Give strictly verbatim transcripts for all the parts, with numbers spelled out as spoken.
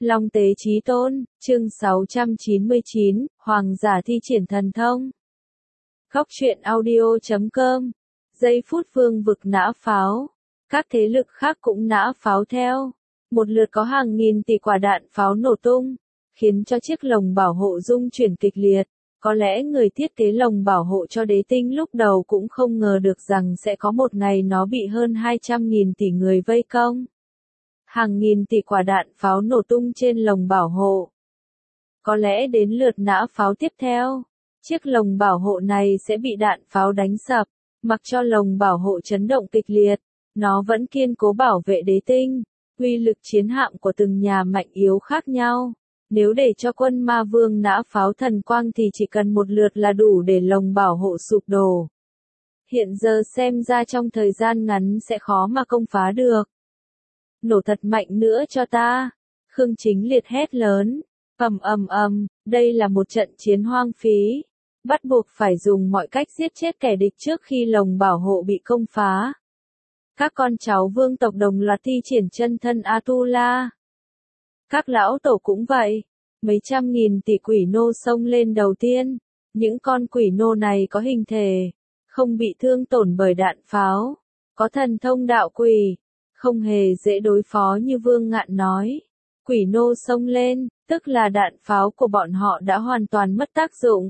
Long Tế Chí Tôn, chương sáu trăm chín mươi chín, Hoàng giả thi triển thần thông. Góc truyện audio chấm com. Giây phút vương vực nã pháo. Các thế lực khác cũng nã pháo theo. Một lượt có hàng nghìn tỷ quả đạn pháo nổ tung, khiến cho chiếc lồng bảo hộ rung chuyển kịch liệt. Có lẽ người thiết kế lồng bảo hộ cho đế tinh lúc đầu cũng không ngờ được rằng sẽ có một ngày nó bị hơn hai trăm nghìn tỷ người vây công. Hàng nghìn tỷ quả đạn pháo nổ tung trên lồng bảo hộ. Có lẽ đến lượt nã pháo tiếp theo, chiếc lồng bảo hộ này sẽ bị đạn pháo đánh sập, mặc cho lồng bảo hộ chấn động kịch liệt, nó vẫn kiên cố bảo vệ đế tinh. Uy lực chiến hạm của từng nhà mạnh yếu khác nhau. Nếu để cho quân ma vương nã pháo thần quang thì chỉ cần một lượt là đủ để lồng bảo hộ sụp đổ. Hiện giờ xem ra trong thời gian ngắn sẽ khó mà công phá được. Nổ thật mạnh nữa cho ta. Khương Chính Liệt hét lớn. Ầm ầm ầm, đây là một trận chiến hoang phí. Bắt buộc phải dùng mọi cách giết chết kẻ địch trước khi lồng bảo hộ bị công phá. Các con cháu vương tộc đồng loạt thi triển chân thân Atula. Các lão tổ cũng vậy. Mấy trăm nghìn tỷ quỷ nô xông lên đầu tiên. Những con quỷ nô này có hình thể, không bị thương tổn bởi đạn pháo, có thần thông đạo quỷ, không hề dễ đối phó như Vương Ngạn nói. Quỷ nô xông lên, tức là đạn pháo của bọn họ đã hoàn toàn mất tác dụng.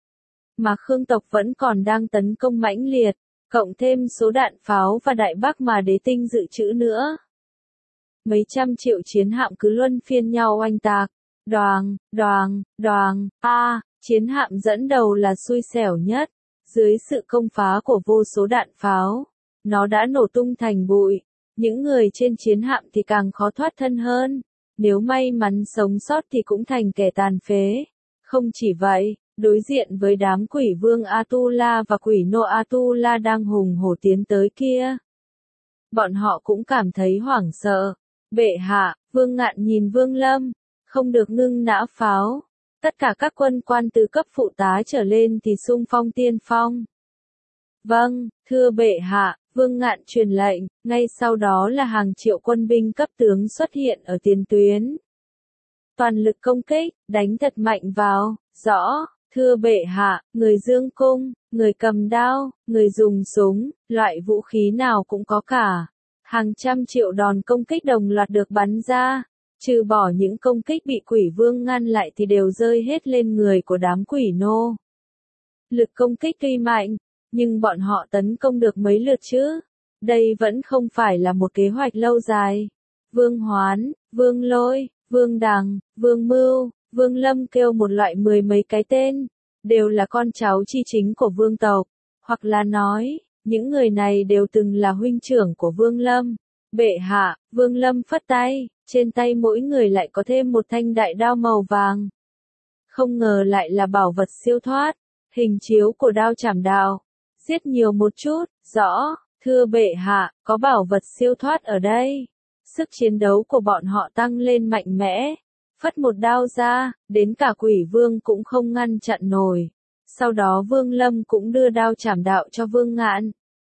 Mà Khương tộc vẫn còn đang tấn công mãnh liệt, cộng thêm số đạn pháo và đại bác mà đế tinh dự trữ nữa. Mấy trăm triệu chiến hạm cứ luân phiên nhau oanh tạc. Đoàng, đoàng, đoàng, a, à, chiến hạm dẫn đầu là xui xẻo nhất. Dưới sự công phá của vô số đạn pháo, nó đã nổ tung thành bụi. Những người trên chiến hạm thì càng khó thoát thân hơn. Nếu may mắn sống sót thì cũng thành kẻ tàn phế. Không chỉ vậy, đối diện với đám quỷ vương Atula và quỷ nô Atula đang hùng hổ tiến tới kia, bọn họ cũng cảm thấy hoảng sợ. Bệ hạ, Vương Ngạn nhìn Vương Lâm, không được ngưng nã pháo. Tất cả các quân quan từ cấp phụ tá trở lên thì xung phong tiên phong. Vâng, thưa bệ hạ, Vương Ngạn truyền lệnh, ngay sau đó là hàng triệu quân binh cấp tướng xuất hiện ở tiền tuyến. Toàn lực công kích, đánh thật mạnh vào, rõ, thưa bệ hạ, người dương cung, người cầm đao, người dùng súng, loại vũ khí nào cũng có cả. Hàng trăm triệu đòn công kích đồng loạt được bắn ra. Trừ bỏ những công kích bị quỷ vương ngăn lại thì đều rơi hết lên người của đám quỷ nô. Lực công kích tuy mạnh, nhưng bọn họ tấn công được mấy lượt chứ? Đây vẫn không phải là một kế hoạch lâu dài. Vương Hoán, Vương Lôi, Vương Đằng, Vương Mưu, Vương Lâm kêu một loại mười mấy cái tên, đều là con cháu chi chính của vương tộc, hoặc là nói, những người này đều từng là huynh trưởng của Vương Lâm. Bệ hạ, Vương Lâm phất tay, trên tay mỗi người lại có thêm một thanh đại đao màu vàng. Không ngờ lại là bảo vật siêu thoát, hình chiếu của đao chảm đạo. Giết nhiều một chút, rõ, thưa bệ hạ, có bảo vật siêu thoát ở đây. Sức chiến đấu của bọn họ tăng lên mạnh mẽ. Phất một đao ra, đến cả quỷ vương cũng không ngăn chặn nổi. Sau đó Vương Lâm cũng đưa đao chảm đạo cho Vương Ngạn.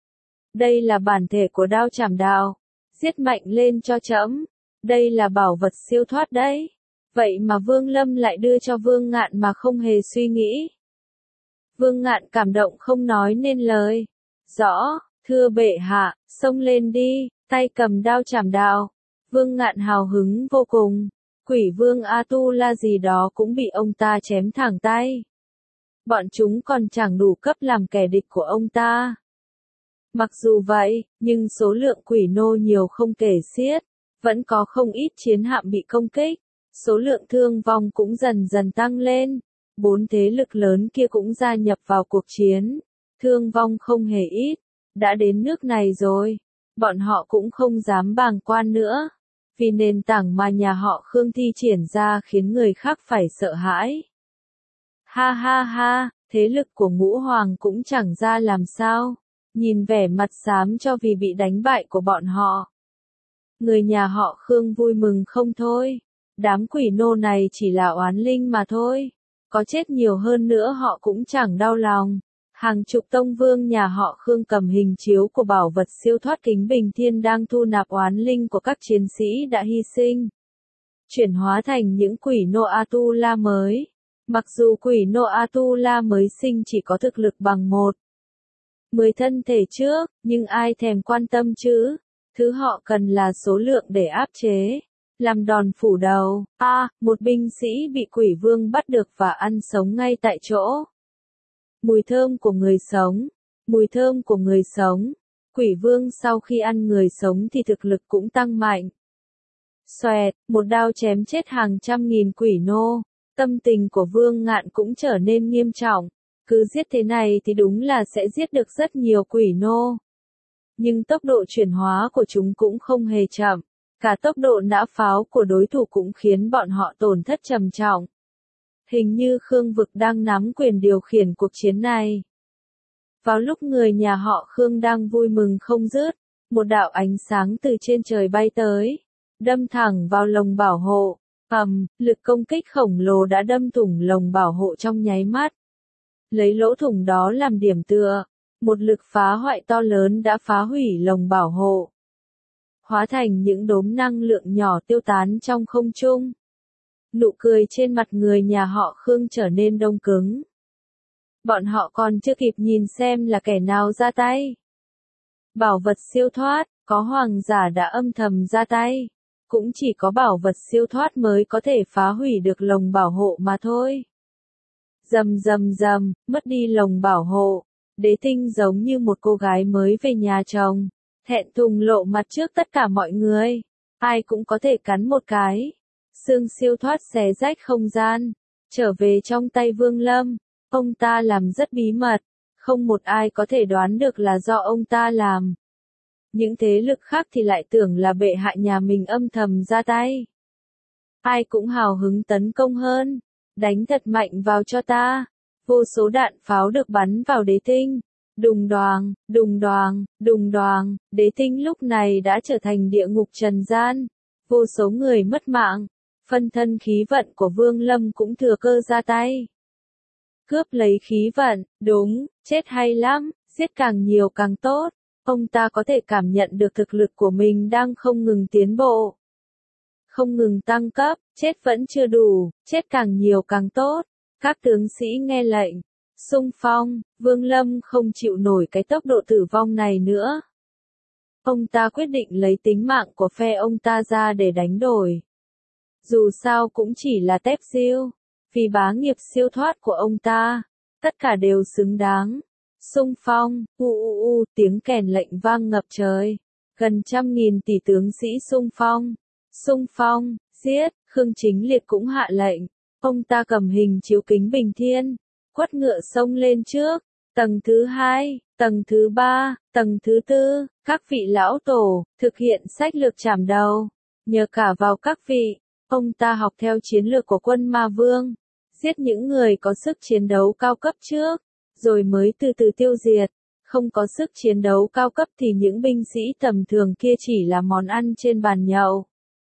Đây là bản thể của đao chảm đạo. Giết mạnh lên cho trẫm. Đây là bảo vật siêu thoát đấy. Vậy mà Vương Lâm lại đưa cho Vương Ngạn mà không hề suy nghĩ. Vương Ngạn cảm động không nói nên lời. Rõ, thưa bệ hạ, xông lên đi, tay cầm đao chảm đạo. Vương Ngạn hào hứng vô cùng. Quỷ vương Atula gì đó cũng bị ông ta chém thẳng tay. Bọn chúng còn chẳng đủ cấp làm kẻ địch của ông ta. Mặc dù vậy, nhưng số lượng quỷ nô nhiều không kể xiết, vẫn có không ít chiến hạm bị công kích, số lượng thương vong cũng dần dần tăng lên. Bốn thế lực lớn kia cũng gia nhập vào cuộc chiến, thương vong không hề ít, đã đến nước này rồi, bọn họ cũng không dám bàng quan nữa, vì nền tảng mà nhà họ Khương thi triển ra khiến người khác phải sợ hãi. Ha ha ha, thế lực của Ngũ Hoàng cũng chẳng ra làm sao. Nhìn vẻ mặt xám cho vì bị đánh bại của bọn họ. Người nhà họ Khương vui mừng không thôi. Đám quỷ nô này chỉ là oán linh mà thôi. Có chết nhiều hơn nữa họ cũng chẳng đau lòng. Hàng chục tông vương nhà họ Khương cầm hình chiếu của bảo vật siêu thoát kính bình thiên đang thu nạp oán linh của các chiến sĩ đã hy sinh. chuyển hóa thành những quỷ nô Atula mới. Mặc dù quỷ nô Atula mới sinh chỉ có thực lực bằng một mười thân thể trước, nhưng ai thèm quan tâm chứ? Thứ họ cần là số lượng để áp chế. Làm đòn phủ đầu. A, à, một binh sĩ bị quỷ vương bắt được và ăn sống ngay tại chỗ. Mùi thơm của người sống. Mùi thơm của người sống. Quỷ vương sau khi ăn người sống thì thực lực cũng tăng mạnh. Xoẹt, một đao chém chết hàng trăm nghìn quỷ nô. Tâm tình của Vương Ngạn cũng trở nên nghiêm trọng. Cứ giết thế này thì đúng là sẽ giết được rất nhiều quỷ nô. Nhưng tốc độ chuyển hóa của chúng cũng không hề chậm. Cả tốc độ nã pháo của đối thủ cũng khiến bọn họ tổn thất trầm trọng. Hình như Khương Vực đang nắm quyền điều khiển cuộc chiến này. Vào lúc người nhà họ Khương đang vui mừng không dứt, một đạo ánh sáng từ trên trời bay tới, đâm thẳng vào lồng bảo hộ. Ầm, lực công kích khổng lồ đã đâm thủng lồng bảo hộ trong nháy mắt. Lấy lỗ thủng đó làm điểm tựa, một lực phá hoại to lớn đã phá hủy lồng bảo hộ, hóa thành những đốm năng lượng nhỏ tiêu tán trong không trung. Nụ cười trên mặt người nhà họ Khương trở nên đông cứng. Bọn họ còn chưa kịp nhìn xem là kẻ nào ra tay. Bảo vật siêu thoát, có hoàng giả đã âm thầm ra tay. Cũng chỉ có bảo vật siêu thoát mới có thể phá hủy được lồng bảo hộ mà thôi. Rầm rầm rầm, mất đi lồng bảo hộ. Đế Tinh giống như một cô gái mới về nhà chồng. Thẹn thùng lộ mặt trước tất cả mọi người. Ai cũng có thể cắn một cái. Xương siêu thoát xé rách không gian. Trở về trong tay Vương Lâm. Ông ta làm rất bí mật. Không một ai có thể đoán được là do ông ta làm. Những thế lực khác thì lại tưởng là bệ hạ nhà mình âm thầm ra tay. Ai cũng hào hứng tấn công hơn. Đánh thật mạnh vào cho ta. Vô số đạn pháo được bắn vào Đế Tinh. Đùng đoàng, đùng đoàng, đùng đoàng. Đế Tinh lúc này đã trở thành địa ngục trần gian. Vô số người mất mạng. Phân thân khí vận của Vương Lâm cũng thừa cơ ra tay. Cướp lấy khí vận, đúng, chết hay lắm, giết càng nhiều càng tốt. Ông ta có thể cảm nhận được thực lực của mình đang không ngừng tiến bộ. Không ngừng tăng cấp, chết vẫn chưa đủ, chết càng nhiều càng tốt. Các tướng sĩ nghe lệnh. Xung phong, Vương Lâm không chịu nổi cái tốc độ tử vong này nữa. Ông ta quyết định lấy tính mạng của phe ông ta ra để đánh đổi. Dù sao cũng chỉ là tép siêu. Vì bá nghiệp siêu thoát của ông ta, tất cả đều xứng đáng. Xung phong, u u u, tiếng kèn lệnh vang ngập trời. Gần trăm nghìn tỷ tướng sĩ xung phong. Xung phong, giết, Khương Chính Liệt cũng hạ lệnh. Ông ta cầm hình chiếu kính bình thiên, quất ngựa xông lên trước. Tầng thứ hai, tầng thứ ba, tầng thứ tư, các vị lão tổ, thực hiện sách lược chảm đầu. Nhờ cả vào các vị, ông ta học theo chiến lược của quân Ma Vương. Giết những người có sức chiến đấu cao cấp trước, rồi mới từ từ tiêu diệt. Không có sức chiến đấu cao cấp thì những binh sĩ tầm thường kia chỉ là món ăn trên bàn nhậu.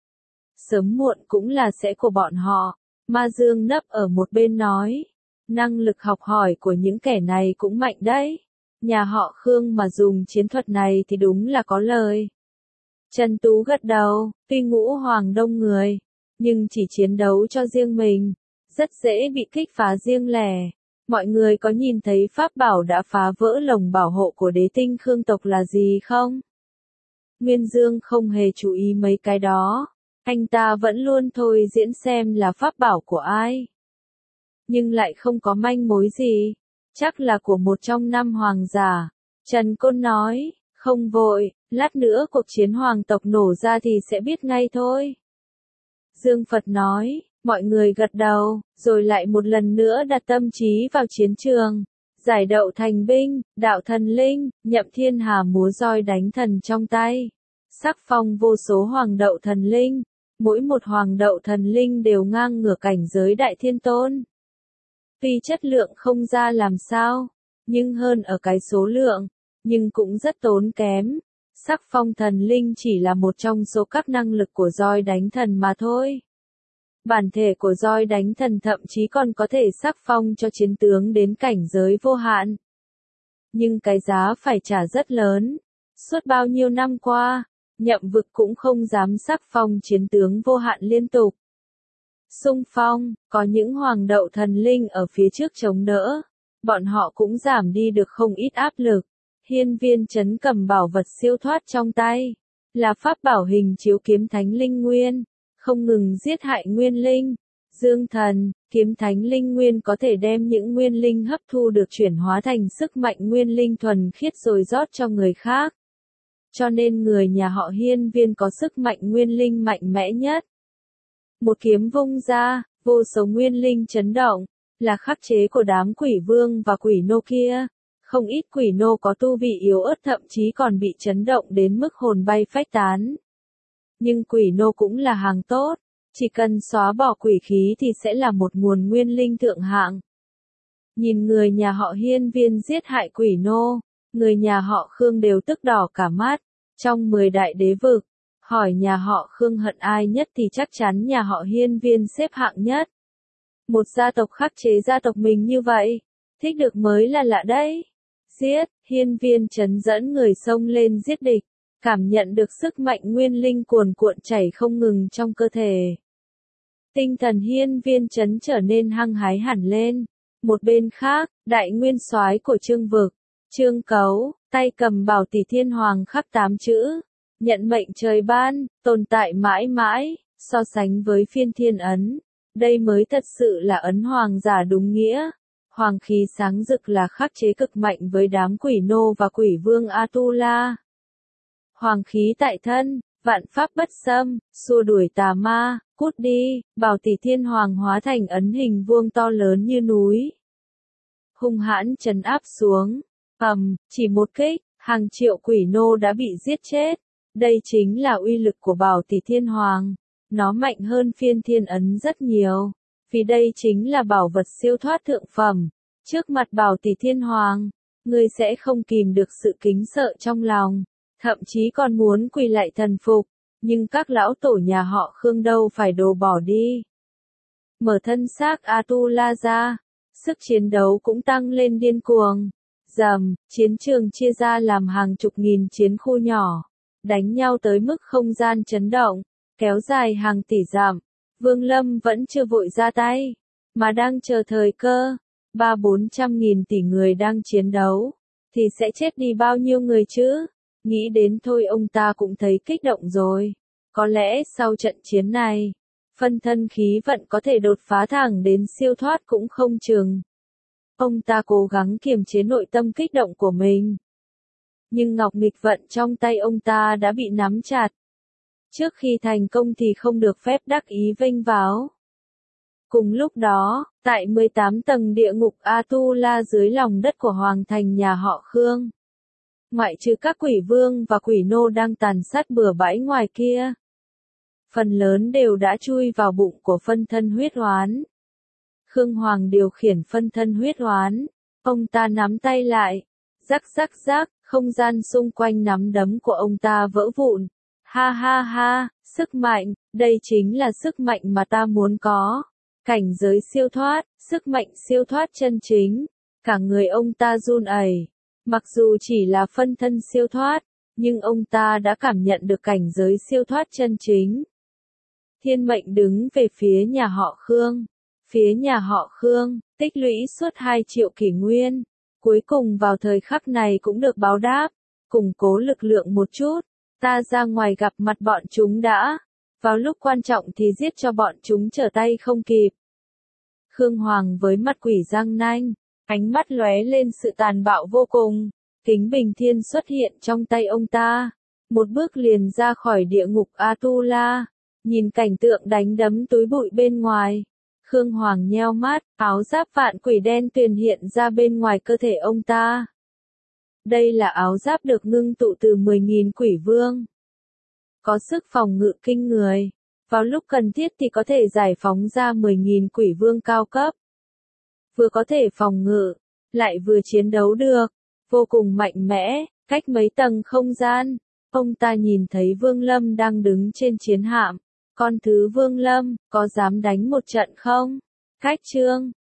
Sớm muộn cũng là sẽ của bọn họ. Ma Dương nấp ở một bên nói. Năng lực học hỏi của những kẻ này cũng mạnh đấy. Nhà họ Khương mà dùng chiến thuật này thì đúng là có lời. Trần Tú gật đầu, tuy ngũ hoàng đông người, nhưng chỉ chiến đấu cho riêng mình. Rất dễ bị kích phá riêng lẻ. Mọi người có nhìn thấy pháp bảo đã phá vỡ lồng bảo hộ của Đế Tinh Khương tộc là gì không? Nguyên Dương không hề chú ý mấy cái đó. Anh ta vẫn luôn thôi diễn xem là pháp bảo của ai. Nhưng lại không có manh mối gì. Chắc là của một trong năm hoàng giả. Trần Côn nói, không vội, lát nữa cuộc chiến hoàng tộc nổ ra thì sẽ biết ngay thôi. Dương Phật nói. Mọi người gật đầu, rồi lại một lần nữa đặt tâm trí vào chiến trường. Giải đậu thành binh, đạo thần linh, nhậm thiên hà múa roi đánh thần trong tay. Sắc phong vô số hoàng đậu thần linh. Mỗi một hoàng đậu thần linh đều ngang ngửa cảnh giới đại thiên tôn. Tuy chất lượng không ra làm sao, nhưng hơn ở cái số lượng, nhưng cũng rất tốn kém. Sắc phong thần linh chỉ là một trong số các năng lực của roi đánh thần mà thôi. Bản thể của roi đánh thần thậm chí còn có thể sắc phong cho chiến tướng đến cảnh giới vô hạn. Nhưng cái giá phải trả rất lớn. Suốt bao nhiêu năm qua, Nhậm Vực cũng không dám sắc phong chiến tướng vô hạn liên tục. xung phong, có những hoàng đậu thần linh ở phía trước chống đỡ. Bọn họ cũng giảm đi được không ít áp lực. Hiên Viên Chấn cầm bảo vật siêu thoát trong tay. Là pháp bảo hình chiếu kiếm thánh linh nguyên. Không ngừng giết hại nguyên linh. Dương thần, kiếm thánh linh nguyên có thể đem những nguyên linh hấp thu được chuyển hóa thành sức mạnh nguyên linh thuần khiết rồi rót cho người khác. Cho nên người nhà họ Hiên Viên có sức mạnh nguyên linh mạnh mẽ nhất. Một kiếm vung ra, vô số nguyên linh chấn động, là khắc chế của đám quỷ vương và quỷ nô kia. Không ít quỷ nô có tu vị yếu ớt thậm chí còn bị chấn động đến mức hồn bay phách tán. Nhưng quỷ nô cũng là hàng tốt, chỉ cần xóa bỏ quỷ khí thì sẽ là một nguồn nguyên linh thượng hạng. Nhìn người nhà họ Hiên Viên giết hại quỷ nô, người nhà họ Khương đều tức đỏ cả mắt. Trong mười đại đế vực, hỏi nhà họ Khương hận ai nhất thì chắc chắn nhà họ Hiên Viên xếp hạng nhất. Một gia tộc khắc chế gia tộc mình như vậy, thích được mới là lạ đấy. Giết, Hiên Viên Chấn dẫn người xông lên giết địch, cảm nhận được sức mạnh nguyên linh cuồn cuộn chảy không ngừng trong cơ thể. Tinh thần Hiên Viên Chấn trở nên hăng hái hẳn lên. Một bên khác, đại nguyên soái của Trương vực, Trương Cấu, tay cầm bảo tỷ thiên hoàng khắc tám chữ, nhận mệnh trời ban, tồn tại mãi mãi, so sánh với phiên thiên ấn. Đây mới thật sự là ấn hoàng giả đúng nghĩa. Hoàng khí sáng rực là khắc chế cực mạnh với đám quỷ nô và quỷ vương Atula. Hoàng khí tại thân, vạn pháp bất xâm, xua đuổi tà ma, cút đi, bảo tỷ thiên hoàng hóa thành ấn hình vuông to lớn như núi. Hung hãn trấn áp xuống, ầm, chỉ một kích, hàng triệu quỷ nô đã bị giết chết. Đây chính là uy lực của bảo tỷ thiên hoàng. Nó mạnh hơn phiên thiên ấn rất nhiều. Vì đây chính là bảo vật siêu thoát thượng phẩm. Trước mặt bảo tỷ thiên hoàng, ngươi sẽ không kìm được sự kính sợ trong lòng. Thậm chí còn muốn quỳ lại thần phục. Nhưng các lão tổ nhà họ Khương đâu phải đồ bỏ đi. Mở thân xác Atula ra. Sức chiến đấu cũng tăng lên điên cuồng. Dầm, chiến trường chia ra làm hàng chục nghìn chiến khu nhỏ. Đánh nhau tới mức không gian chấn động. Kéo dài hàng tỷ dặm. Vương Lâm vẫn chưa vội ra tay. Mà đang chờ thời cơ. Ba bốn trăm nghìn tỷ người đang chiến đấu. Thì sẽ chết đi bao nhiêu người chứ? Nghĩ đến thôi ông ta cũng thấy kích động rồi. Có lẽ sau trận chiến này, phân thân khí vận có thể đột phá thẳng đến siêu thoát cũng không chừng. Ông ta cố gắng kiềm chế nội tâm kích động của mình. Nhưng ngọc nghịch vận trong tay ông ta đã bị nắm chặt. Trước khi thành công thì không được phép đắc ý vênh váo. Cùng lúc đó, tại mười tám tầng địa ngục Atula dưới lòng đất của hoàng thành nhà họ Khương. Ngoại trừ các quỷ vương và quỷ nô đang tàn sát bừa bãi ngoài kia. Phần lớn đều đã chui vào bụng của phân thân huyết oán. Khương Hoàng điều khiển phân thân huyết oán. Ông ta nắm tay lại. Rắc rắc rắc, không gian xung quanh nắm đấm của ông ta vỡ vụn. Ha ha ha, sức mạnh, đây chính là sức mạnh mà ta muốn có. Cảnh giới siêu thoát, sức mạnh siêu thoát chân chính. Cả người ông ta run ẩy. Mặc dù chỉ là phân thân siêu thoát, nhưng ông ta đã cảm nhận được cảnh giới siêu thoát chân chính. Thiên mệnh đứng về phía nhà họ Khương. Phía nhà họ Khương, tích lũy suốt hai triệu kỷ nguyên. Cuối cùng vào thời khắc này cũng được báo đáp. Củng cố lực lượng một chút. Ta ra ngoài gặp mặt bọn chúng đã. Vào lúc quan trọng thì giết cho bọn chúng trở tay không kịp. Khương Hoàng với mặt quỷ răng nanh. Ánh mắt lóe lên sự tàn bạo vô cùng. Kính bình thiên xuất hiện trong tay ông ta. Một bước liền ra khỏi địa ngục Atula. Nhìn cảnh tượng đánh đấm túi bụi bên ngoài. Khương Hoàng nheo mắt, áo giáp vạn quỷ đen tuyền hiện ra bên ngoài cơ thể ông ta. Đây là áo giáp được ngưng tụ từ mười nghìn quỷ vương. Có sức phòng ngự kinh người. Vào lúc cần thiết thì có thể giải phóng ra mười nghìn quỷ vương cao cấp. Vừa có thể phòng ngự, lại vừa chiến đấu được. Vô cùng mạnh mẽ, cách mấy tầng không gian. Ông ta nhìn thấy Vương Lâm đang đứng trên chiến hạm. Con thứ Vương Lâm, có dám đánh một trận không? Cách chương